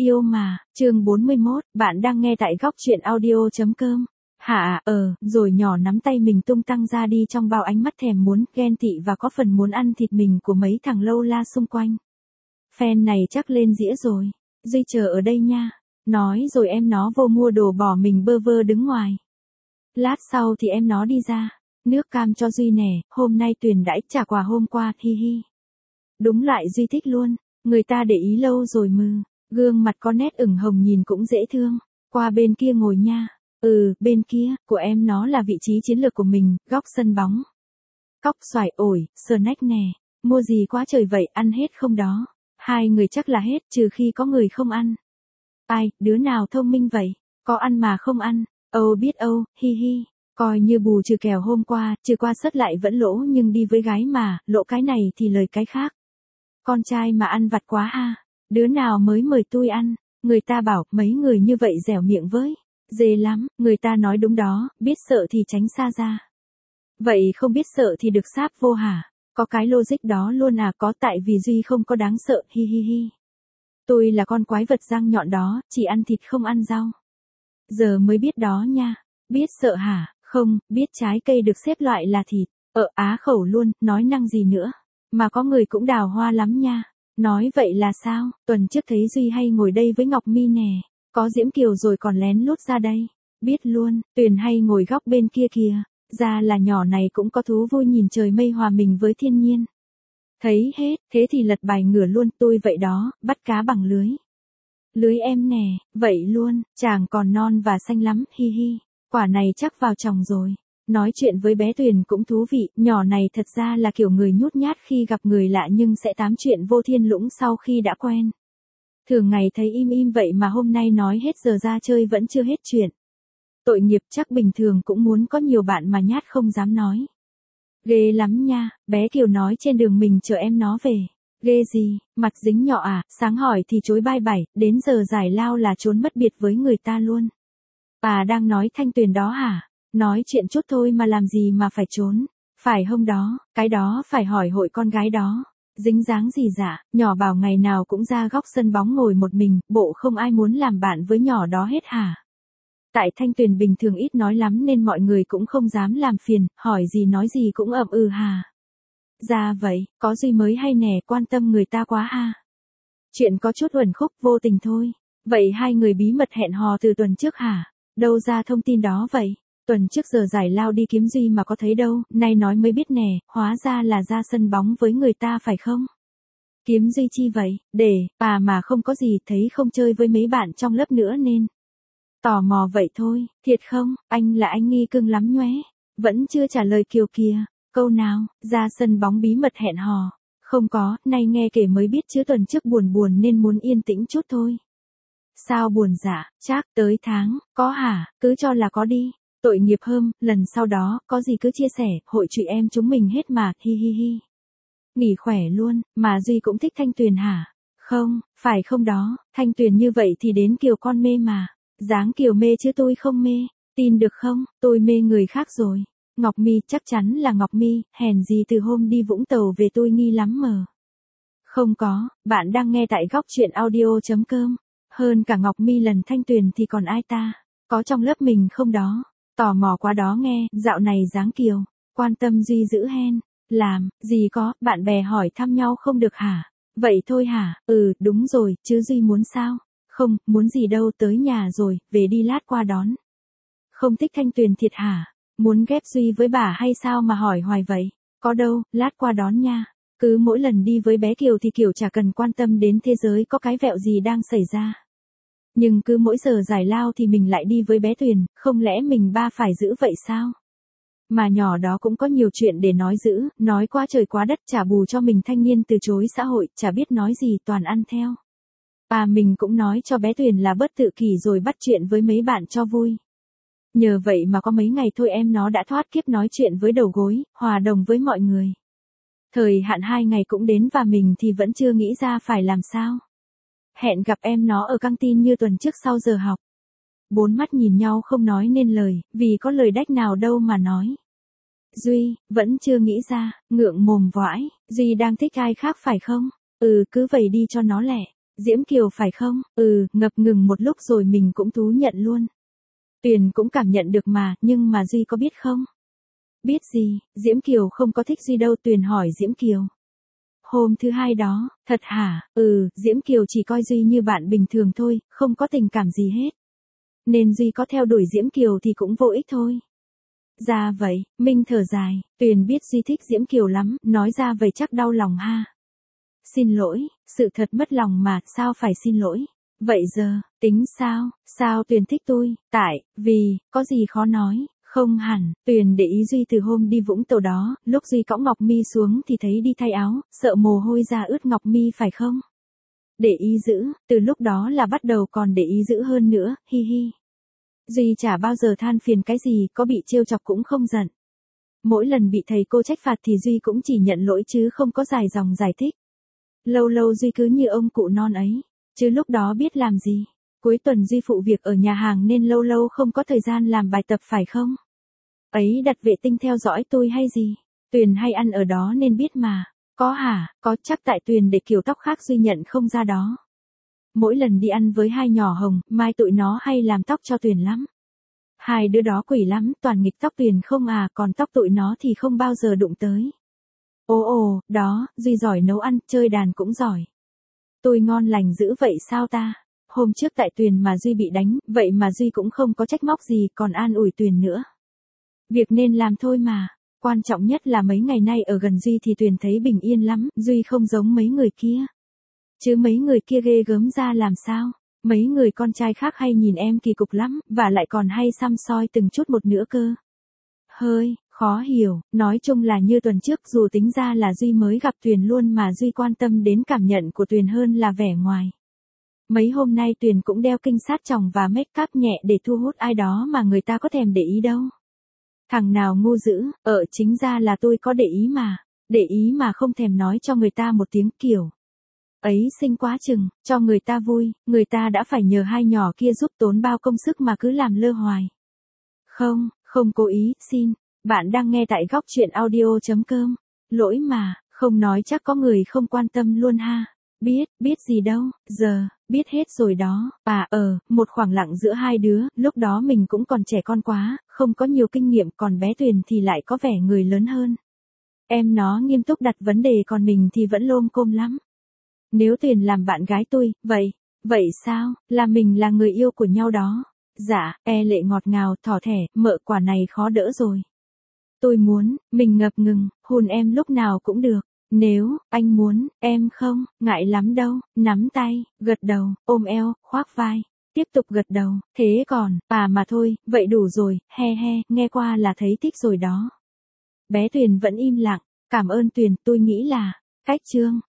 Yêu mà, chương 41, bạn đang nghe tại góc truyện audio.com. Hả, rồi nhỏ nắm tay mình tung tăng ra đi trong bao ánh mắt thèm muốn, ghen tị và có phần muốn ăn thịt mình của mấy thằng lâu la xung quanh. Fan này chắc lên dĩa rồi. Duy chờ ở đây nha. Nói rồi em nó vô mua đồ bỏ mình bơ vơ đứng ngoài. Lát sau thì em nó đi ra. Nước cam cho Duy nè, hôm nay Tuyền đãi trả quà hôm qua, hi hi. Đúng lại Duy thích luôn, người ta để ý lâu rồi mừ. Gương mặt có nét ửng hồng nhìn cũng dễ thương. Qua bên kia ngồi nha. Bên kia, của em nó là vị trí chiến lược của mình, góc sân bóng. Cóc xoài ổi, snack nè. Mua gì quá trời vậy, ăn hết không đó? Hai người chắc là hết, trừ khi có người không ăn. Ai, đứa nào thông minh vậy? Có ăn mà không ăn. Biết hi hi. Coi như bù trừ kèo hôm qua, trừ qua sất lại vẫn lỗ nhưng đi với gái mà, lỗ cái này thì lời cái khác. Con trai mà ăn vặt quá ha. Đứa nào mới mời tôi ăn, người ta bảo mấy người như vậy dẻo miệng với. Dê lắm, người ta nói đúng đó, biết sợ thì tránh xa ra. Vậy không biết sợ thì được sáp vô hả? Có cái logic đó luôn à? Có, tại vì Duy không có đáng sợ, hi hi hi. Tôi là con quái vật răng nhọn đó, chỉ ăn thịt không ăn rau. Giờ mới biết đó nha. Biết sợ hả? Không, biết trái cây được xếp loại là thịt. Á khẩu luôn, nói năng gì nữa. Mà có người cũng đào hoa lắm nha. Nói vậy là sao? Tuần trước thấy Duy hay ngồi đây với Ngọc Mi nè. Có Diễm Kiều rồi còn lén lút ra đây. Biết luôn, Tuyền hay ngồi góc bên kia kìa. Ra là nhỏ này cũng có thú vui nhìn trời mây hòa mình với thiên nhiên. Thấy hết, thế thì lật bài ngửa luôn, tôi vậy đó, bắt cá bằng lưới. Lưới em nè, vậy luôn, chàng còn non và xanh lắm, hi hi. Quả này chắc vào chồng rồi. Nói chuyện với bé Tuyền cũng thú vị, nhỏ này thật ra là kiểu người nhút nhát khi gặp người lạ nhưng sẽ tám chuyện vô thiên lũng sau khi đã quen. Thường ngày thấy im im vậy mà hôm nay nói hết giờ ra chơi vẫn chưa hết chuyện. Tội nghiệp, chắc bình thường cũng muốn có nhiều bạn mà nhát không dám nói. Ghê lắm nha, bé Kiều nói trên đường mình chờ em nó về. Ghê gì, mặt dính nhọ à, sáng hỏi thì chối bai bảy, đến giờ giải lao là trốn mất biệt với người ta luôn. Bà đang nói Thanh Tuyền đó hả? Nói chuyện chút thôi mà làm gì mà phải trốn. Phải không đó, cái đó phải hỏi hội con gái đó. Dính dáng gì dạ, nhỏ bảo ngày nào cũng ra góc sân bóng ngồi một mình, bộ không ai muốn làm bạn với nhỏ đó hết hả? Tại Thanh Tuyền bình thường ít nói lắm nên mọi người cũng không dám làm phiền, hỏi gì nói gì cũng hà. Ra vậy, có Duy mới hay nè, quan tâm người ta quá ha. Chuyện có chút uẩn khúc vô tình thôi. Vậy hai người bí mật hẹn hò từ tuần trước hả? Đâu ra thông tin đó vậy? Tuần trước giờ giải lao đi kiếm Duy mà có thấy đâu, nay nói mới biết nè, hóa ra là ra sân bóng với người ta phải không? Kiếm Duy chi vậy? Để, mà không có gì, thấy không chơi với mấy bạn trong lớp nữa nên. Tò mò vậy thôi, thiệt không, anh là anh nghi cưng lắm nhoé. Vẫn chưa trả lời Kiều kìa, câu nào, ra sân bóng bí mật hẹn hò. Không có, nay nghe kể mới biết chứ tuần trước buồn buồn nên muốn yên tĩnh chút thôi. Sao buồn dạ, chắc tới tháng, có hả, cứ cho là có đi. Tội nghiệp hơn, lần sau đó, có gì cứ chia sẻ, hội chị em chúng mình hết mà, hi hi hi. Nghỉ khỏe luôn, mà Duy cũng thích Thanh Tuyền hả? Không, phải không đó, Thanh Tuyền như vậy thì đến Kiều con mê mà. Dáng Kiều mê chứ tôi không mê, tin được không, tôi mê người khác rồi. Ngọc Mi chắc chắn là Ngọc Mi, hèn gì từ hôm đi Vũng Tàu về tôi nghi lắm mờ. Không có, bạn đang nghe tại góc truyện audio.com. Hơn cả Ngọc Mi lần Thanh Tuyền thì còn ai ta? Có trong lớp mình không đó? Tò mò quá đó nghe, dạo này dáng Kiều, quan tâm Duy giữ hen. Làm, gì có, bạn bè hỏi thăm nhau không được hả? Vậy thôi hả? Đúng rồi, chứ Duy muốn sao? Không, muốn gì đâu, tới nhà rồi, về đi lát qua đón. Không thích Thanh Tuyền thiệt hả? Muốn ghép Duy với bà hay sao mà hỏi hoài vậy? Có đâu, lát qua đón nha. Cứ mỗi lần đi với bé Kiều thì Kiều chả cần quan tâm đến thế giới có cái vẹo gì đang xảy ra. Nhưng cứ mỗi giờ giải lao thì mình lại đi với bé Tuyền, không lẽ mình ba phải giữ vậy sao? Mà nhỏ đó cũng có nhiều chuyện để nói giữ, nói quá trời quá đất, trả bù cho mình thanh niên từ chối xã hội, chả biết nói gì toàn ăn theo. Mình cũng nói cho bé Tuyền là bớt tự kỷ rồi bắt chuyện với mấy bạn cho vui. Nhờ vậy mà có mấy ngày thôi em nó đã thoát kiếp nói chuyện với đầu gối, hòa đồng với mọi người. Thời hạn 2 ngày cũng đến và mình thì vẫn chưa nghĩ ra phải làm sao. Hẹn gặp em nó ở căng tin như tuần trước sau giờ học. 4 mắt nhìn nhau không nói nên lời, vì có lời đách nào đâu mà nói. Duy, vẫn chưa nghĩ ra, ngượng mồm vãi, Duy đang thích ai khác phải không? Cứ vậy đi cho nó lẹ. Diễm Kiều phải không? Ngập ngừng một lúc rồi mình cũng thú nhận luôn. Tuyền cũng cảm nhận được mà, nhưng mà Duy có biết không? Biết gì, Diễm Kiều không có thích Duy đâu, Tuyền hỏi Diễm Kiều. Hôm thứ hai đó, thật hả? Diễm Kiều chỉ coi Duy như bạn bình thường thôi, không có tình cảm gì hết. Nên Duy có theo đuổi Diễm Kiều thì cũng vô ích thôi. Ra vậy, Minh thở dài, Tuyền biết Duy thích Diễm Kiều lắm, nói ra vậy chắc đau lòng ha. Xin lỗi, sự thật mất lòng mà, sao phải xin lỗi. Vậy giờ, tính sao, sao Tuyền thích tôi, vì, có gì khó nói, không hẳn, Tuyền để ý Duy từ hôm đi Vũng Tàu đó, lúc Duy cõng Ngọc Mi xuống thì thấy đi thay áo, sợ mồ hôi ra ướt Ngọc Mi phải không? Để ý dữ, từ lúc đó là bắt đầu còn để ý dữ hơn nữa, hi hi. Duy chả bao giờ than phiền cái gì, có bị trêu chọc cũng không giận. Mỗi lần bị thầy cô trách phạt thì Duy cũng chỉ nhận lỗi chứ không có dài dòng giải thích. Lâu lâu Duy cứ như ông cụ non ấy, chứ lúc đó biết làm gì. Cuối tuần Duy phụ việc ở nhà hàng nên lâu lâu không có thời gian làm bài tập phải không? Ấy đặt vệ tinh theo dõi tôi hay gì? Tuyền hay ăn ở đó nên biết mà. Có hả? Có, chắc tại Tuyền để kiểu tóc khác Duy nhận không ra đó. Mỗi lần đi ăn với hai nhỏ Hồng, Mai tụi nó hay làm tóc cho Tuyền lắm. Hai đứa đó quỷ lắm, toàn nghịch tóc Tuyền không à, còn tóc tụi nó thì không bao giờ đụng tới. Đó, Duy giỏi nấu ăn, chơi đàn cũng giỏi. Tôi ngon lành dữ vậy sao ta? Hôm trước tại Tuyền mà Duy bị đánh, vậy mà Duy cũng không có trách móc gì, còn an ủi Tuyền nữa. Việc nên làm thôi mà. Quan trọng nhất là mấy ngày nay ở gần Duy thì Tuyền thấy bình yên lắm, Duy không giống mấy người kia. Chứ mấy người kia ghê gớm ra làm sao? Mấy người con trai khác hay nhìn em kỳ cục lắm, và lại còn hay săm soi từng chút một nữa cơ. Hơi khó hiểu, nói chung là như tuần trước dù tính ra là Duy mới gặp Tuyền luôn mà Duy quan tâm đến cảm nhận của Tuyền hơn là vẻ ngoài. Mấy hôm nay Tuyền cũng đeo kinh sát tròng và make up nhẹ để thu hút ai đó mà người ta có thèm để ý đâu. Thằng nào ngu dữ, chính ra là tôi có để ý mà không thèm nói cho người ta một tiếng kiểu. Ấy xinh quá chừng, cho người ta vui, người ta đã phải nhờ hai nhỏ kia giúp tốn bao công sức mà cứ làm lơ hoài. Không cố ý, xin. Bạn đang nghe tại góc truyện audio.com. Lỗi mà, không nói chắc có người không quan tâm luôn ha. Biết gì đâu, giờ, biết hết rồi đó. Một khoảng lặng giữa hai đứa, lúc đó mình cũng còn trẻ con quá, không có nhiều kinh nghiệm, còn bé Tuyền thì lại có vẻ người lớn hơn. Em nó nghiêm túc đặt vấn đề còn mình thì vẫn lôm côm lắm. Nếu Tuyền làm bạn gái tôi, vậy sao, là mình là người yêu của nhau đó. Dạ, lệ ngọt ngào, thỏ thẻ, mợ quả này khó đỡ rồi. Tôi muốn, mình ngập ngừng, hôn em lúc nào cũng được. Nếu, anh muốn, em không, ngại lắm đâu, nắm tay, gật đầu, ôm eo, khoác vai. Tiếp tục gật đầu, thế còn, mà thôi, vậy đủ rồi, he, nghe qua là thấy thích rồi đó. Bé Tuyền vẫn im lặng, cảm ơn Tuyền, tôi nghĩ là, cách chương.